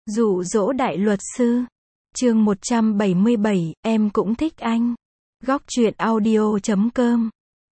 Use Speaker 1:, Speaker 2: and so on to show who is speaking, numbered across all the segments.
Speaker 1: Dụ dỗ đại luật sư. Chương 177, em cũng thích anh. Góc truyện audio.com.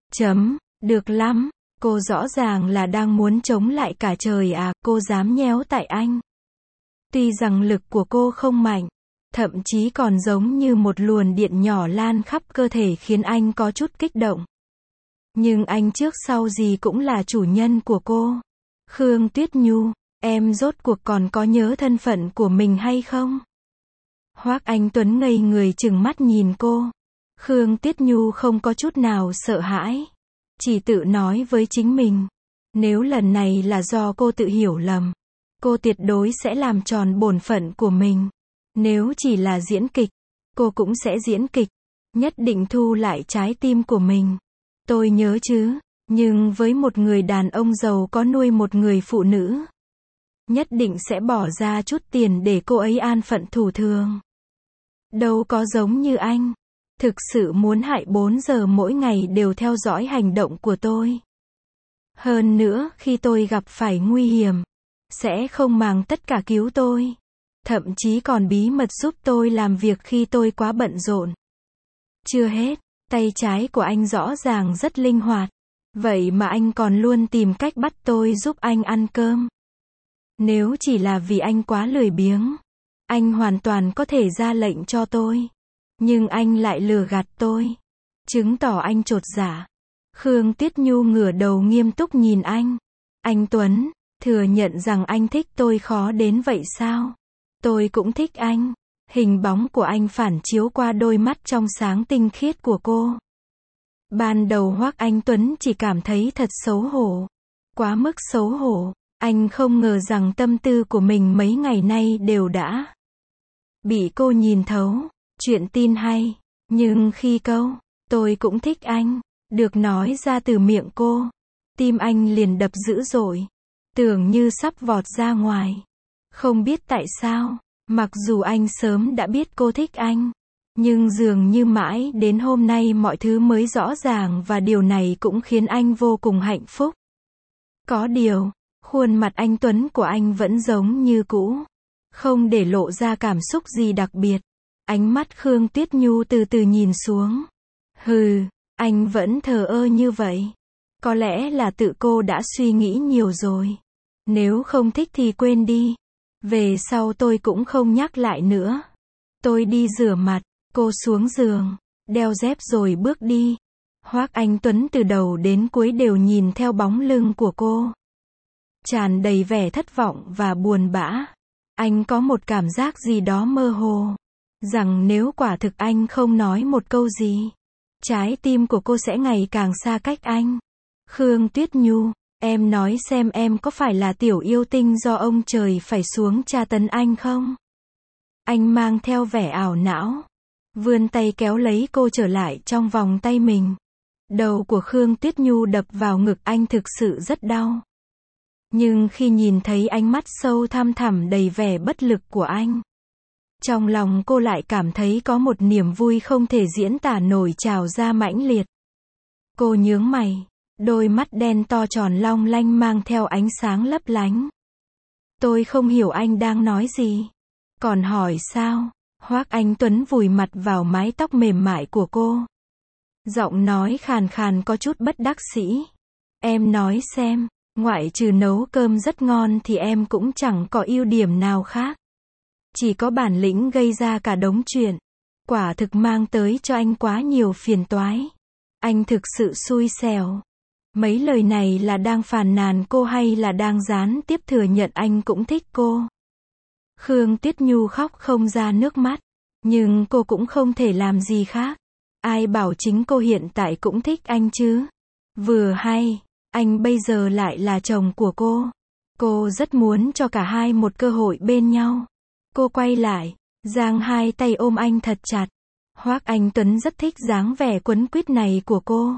Speaker 1: Được lắm, cô rõ ràng là đang muốn chống lại cả trời à, cô dám nhéo tại anh. Tuy rằng lực của cô không mạnh, thậm chí còn giống như một luồng điện nhỏ lan khắp cơ thể khiến anh có chút kích động. Nhưng anh trước sau gì cũng là chủ nhân của cô. Khương Tuyết Nhu, em rốt cuộc còn có nhớ thân phận của mình hay không? Hoắc Anh Tuấn ngây người trừng mắt nhìn cô. Khương Tuyết Nhu không có chút nào sợ hãi. Chỉ tự nói với chính mình. Nếu lần này là do cô tự hiểu lầm, cô tuyệt đối sẽ làm tròn bổn phận của mình. Nếu chỉ là diễn kịch, cô cũng sẽ diễn kịch. Nhất định thu lại trái tim của mình. Tôi nhớ chứ, nhưng với một người đàn ông giàu có nuôi một người phụ nữ, nhất định sẽ bỏ ra chút tiền để cô ấy an phận thủ thường. Đâu có giống như anh, thực sự muốn hại 4 giờ mỗi ngày đều theo dõi hành động của tôi. Hơn nữa, khi tôi gặp phải nguy hiểm, sẽ không màng tất cả cứu tôi. Thậm chí còn bí mật giúp tôi làm việc khi tôi quá bận rộn. Chưa hết, tay trái của anh rõ ràng rất linh hoạt. Vậy mà anh còn luôn tìm cách bắt tôi giúp anh ăn cơm. Nếu chỉ là vì anh quá lười biếng, anh hoàn toàn có thể ra lệnh cho tôi. Nhưng anh lại lừa gạt tôi, chứng tỏ anh chột dạ. Khương Tuyết Nhu ngửa đầu nghiêm túc nhìn anh. Anh Tuấn, thừa nhận rằng anh thích tôi khó đến vậy sao? Tôi cũng thích anh. Hình bóng của anh phản chiếu qua đôi mắt trong sáng tinh khiết của cô. Ban đầu Hoắc Anh Tuấn chỉ cảm thấy thật xấu hổ. Quá mức xấu hổ. Anh không ngờ rằng tâm tư của mình mấy ngày nay đều đã bị cô nhìn thấu. Chuyện tin hay. Nhưng khi câu, tôi cũng thích anh, được nói ra từ miệng cô, tim anh liền đập dữ dội. Tưởng như sắp vọt ra ngoài. Không biết tại sao, mặc dù anh sớm đã biết cô thích anh, nhưng dường như mãi đến hôm nay mọi thứ mới rõ ràng và điều này cũng khiến anh vô cùng hạnh phúc. Có điều, khuôn mặt anh Tuấn của anh vẫn giống như cũ, không để lộ ra cảm xúc gì đặc biệt. Ánh mắt Khương Tuyết Nhu từ từ nhìn xuống. Hừ, anh vẫn thờ ơ như vậy. Có lẽ là tự cô đã suy nghĩ nhiều rồi. Nếu không thích thì quên đi. Về sau tôi cũng không nhắc lại nữa. Tôi đi rửa mặt, cô xuống giường, đeo dép rồi bước đi. Hoắc Anh Tuấn từ đầu đến cuối đều nhìn theo bóng lưng của cô, tràn đầy vẻ thất vọng và buồn bã. Anh có một cảm giác gì đó mơ hồ, rằng nếu quả thực anh không nói một câu gì, trái tim của cô sẽ ngày càng xa cách anh. Khương Tuyết Nhu, em nói xem em có phải là tiểu yêu tinh do ông trời phải xuống tra tấn anh không? Anh mang theo vẻ ảo não, vươn tay kéo lấy cô trở lại trong vòng tay mình. Đầu của Khương Tuyết Nhu đập vào ngực anh thực sự rất đau. Nhưng khi nhìn thấy ánh mắt sâu thăm thẳm đầy vẻ bất lực của anh, trong lòng cô lại cảm thấy có một niềm vui không thể diễn tả nổi trào ra mãnh liệt. Cô nhướng mày, đôi mắt đen to tròn long lanh mang theo ánh sáng lấp lánh. Tôi không hiểu anh đang nói gì. Còn hỏi sao? Hoắc Anh Tuấn vùi mặt vào mái tóc mềm mại của cô. Giọng nói khàn khàn có chút bất đắc dĩ. Em nói xem, ngoại trừ nấu cơm rất ngon thì em cũng chẳng có ưu điểm nào khác. Chỉ có bản lĩnh gây ra cả đống chuyện. Quả thực mang tới cho anh quá nhiều phiền toái. Anh thực sự xui xẻo. Mấy lời này là đang phàn nàn cô hay là đang gián tiếp thừa nhận anh cũng thích cô? Khương Tuyết Nhu khóc không ra nước mắt. Nhưng cô cũng không thể làm gì khác. Ai bảo chính cô hiện tại cũng thích anh chứ? Vừa hay, anh bây giờ lại là chồng của cô. Cô rất muốn cho cả hai một cơ hội bên nhau. Cô quay lại, giang hai tay ôm anh thật chặt. Hoắc Anh Tuấn rất thích dáng vẻ quấn quýt này của cô.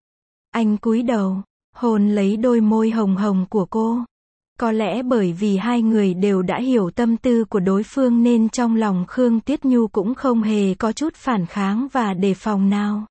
Speaker 1: Anh cúi đầu, hôn lấy đôi môi hồng hồng của cô. Có lẽ bởi vì hai người đều đã hiểu tâm tư của đối phương nên trong lòng Khương Tuyết Nhu cũng không hề có chút phản kháng và đề phòng nào.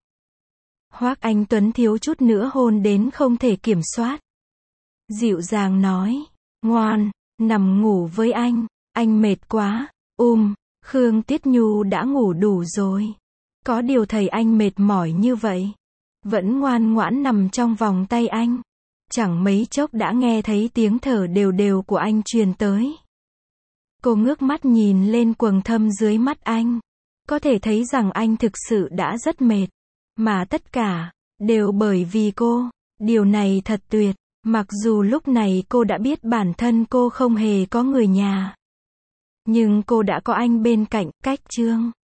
Speaker 1: Hoắc Anh Tuấn thiếu chút nữa hôn đến không thể kiểm soát. Dịu dàng nói, ngoan, nằm ngủ với anh. Anh mệt quá. Khương Tiết Nhu đã ngủ đủ rồi. Có điều thấy anh mệt mỏi như vậy, vẫn ngoan ngoãn nằm trong vòng tay anh. Chẳng mấy chốc đã nghe thấy tiếng thở đều đều của anh truyền tới. Cô ngước mắt nhìn lên quầng thâm dưới mắt anh. Có thể thấy rằng anh thực sự đã rất mệt. Mà tất cả, đều bởi vì cô. Điều này thật tuyệt. Mặc dù lúc này cô đã biết bản thân cô không hề có người nhà. Nhưng cô đã có anh bên cạnh, cách Trương.